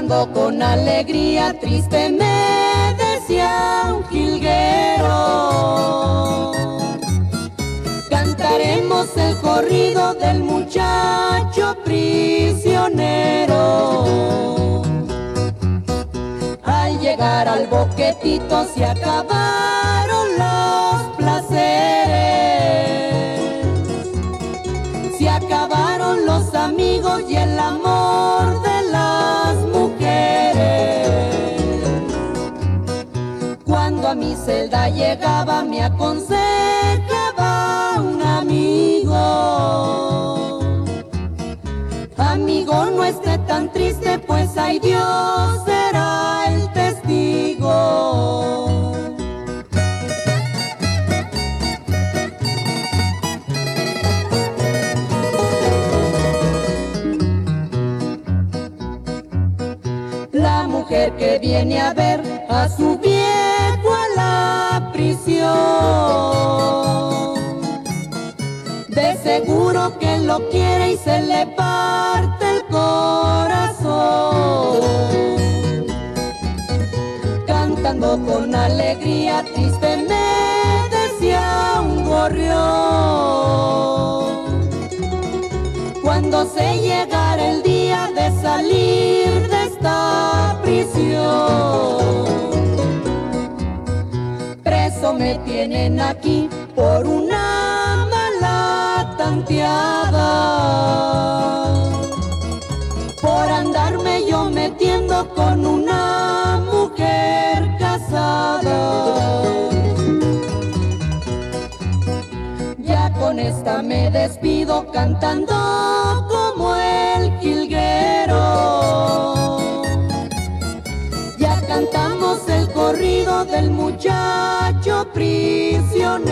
cantando con alegría triste me decía un jilguero. Cantaremos el corrido del muchacho prisionero. Al llegar al boquetito se acabaron los placeres, se acabaron los amigos y el amor de las mujeres. Cuando a mi celda llegaba me aconsejaba un amigo: amigo, no esté tan triste, pues ay, Dios será el testigo. La mujer que viene a ver a su viejo a la prisión, de seguro que lo quiere y se le parte el corazón. Cantando con alegría triste me decía un gorrión: cuando se llegara el día de salir de esta prisión, preso me tienen aquí por una mala tanteada, por andarme yo metiendo con una mujer casada. Ya con esta me despido cantando como el jilguero. Ya cantamos el corrido del muchacho prisionero.